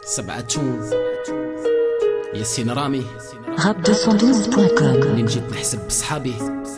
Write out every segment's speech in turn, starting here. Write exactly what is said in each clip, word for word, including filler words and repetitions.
سبعتون ياسين رامي rap deux cent douze point com. منين جيت نحسب بصحابي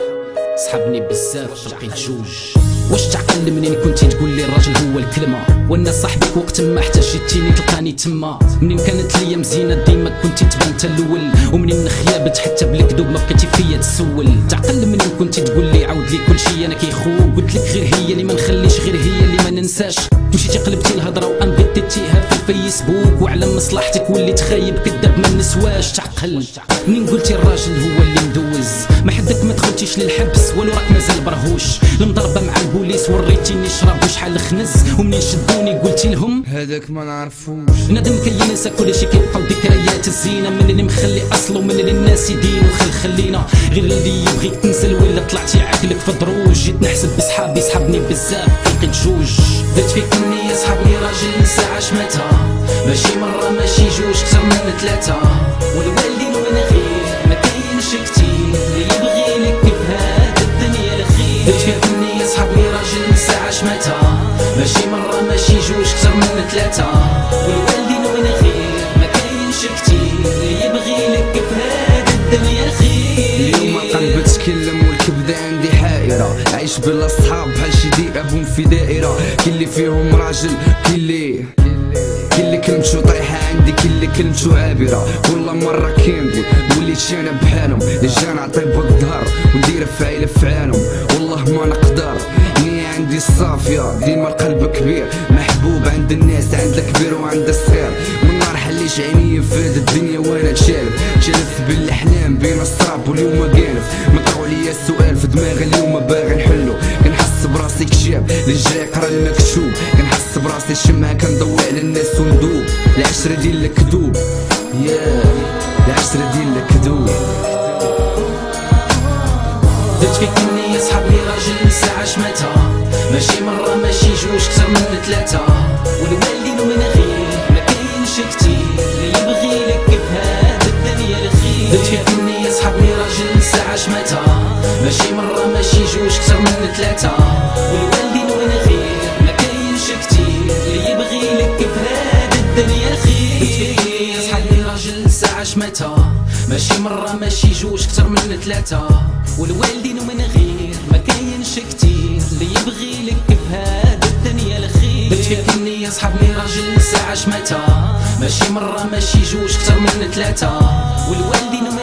صحابني بزاف لقيت جوج. واش تعقل منين كنتي تقول لي الراجل هو الكلمه، وانا صاحبك وقت ما احتاجتيني تلقاني تما. منين كانت ليا مزينه ديما كنتي تبان انت الاول، ومنين خيابت حتى بالكذوب ما بقيتي فيا تسول. تعقل منين كنتي تقول لي عاود لي كلشي انا كيخوك، قلت لك غير هي اللي ما نخليش، غير هي اللي ما ننساش. مشيتي قلبتي الهضره وانبديتيها في الفيسبوك، وعلى مصلحتك وليت خايب كذاب ما نسواش. تعقل منين قلتي الراجل هو اللي مدوز، ما حدك ما دخلتيش للحبس ولو راك مازال برهوش. المضربه مع البوليس وريتيني شراب وشحال خنز، ومنين شدوني قلتي لهم هذاك ما نعرفوش. ندم كينسى كلشي كيبقاو ذكريات الزينه، من اللي مخلي اصله ومن اللي الناس يدينو خل خلينا. غير اللي يبغيك تنزل ولا طلعتي عاكلك في دروج. جيت نحسب بصحابي صحابني بزاف لقيت جوج. درت فيك النية صحابني راجل ساعة شمتها، ماشي مرة ماشي جوج كتر من ثلاثة. والوالدين وين غير ما كاينش كتير اللي يبغي لك في هاد الدنيا الخير. درت فيك النية صحابني راجل ساعة شمتها، ماشي مرة ماشي جوج كتر من ثلاثة. والوالدين وين غير ما كاينش كتير اللي يبغي لك في هاد الدنيا الخير. اليوم قلبي تكلم والكبدة عندي حائرة، عايش بلا صحاب بحال شي ديابهم في دائرة. كي اللي فيهم راجل كي اللي كي اللي كلمتو طايحة عندي، كي اللي كلمتو عابرة. والله مرة كنقول وليت انا بحالهم، جا نعطي بالظهر وندير فعيلة فعالهم. والله ما نقدر نية عندي الصافية، ديما القلب كبير محبوب عند الناس، عند الكبير وعند الصغير. من نهار حليش عينيا في هاد الدنيا وانا تشالف تشالف بالاحلام بين السراب واليوم قالف. مطرو عليا السؤال في دماغي اليوم باغي نحلو، كنحس براسي كشاب للجاي يقرا المكتوب، كنحس براسي شمها كنضوي على الناس وندوب. العشرة ديال الكذوب يا العشرة ديال الكذوب. درت فيك النية صحابني راجل ساعة شمتها، ماشي مرة ماشي جوج كتر من ثلاثة. والوالدين ومن غير ما كاينش كتير اللي يبغي لك في هاد الدنيا الخير. درت فيك النية صحابني راجل ساعة شمتها، ماشي مرة ماشي جوج كتر من ثلاثة. والوالدين ومن غير ما كاينش كتير اللي يبغي لك في هاد الدنيا الخير. درت فيك النية صحابني راجل ساعة شمتها، ماشي مرة ماشي جوج كتر من ثلاثة. والوالدين ومن غير ما كاينش كتير اللي يبغي لك في هاد الدنيا الخير. درت فيك النية صحابني راجل ساعة شمتها، ماشي مرة ماشي جوج كتر من ثلاثة. والوالدين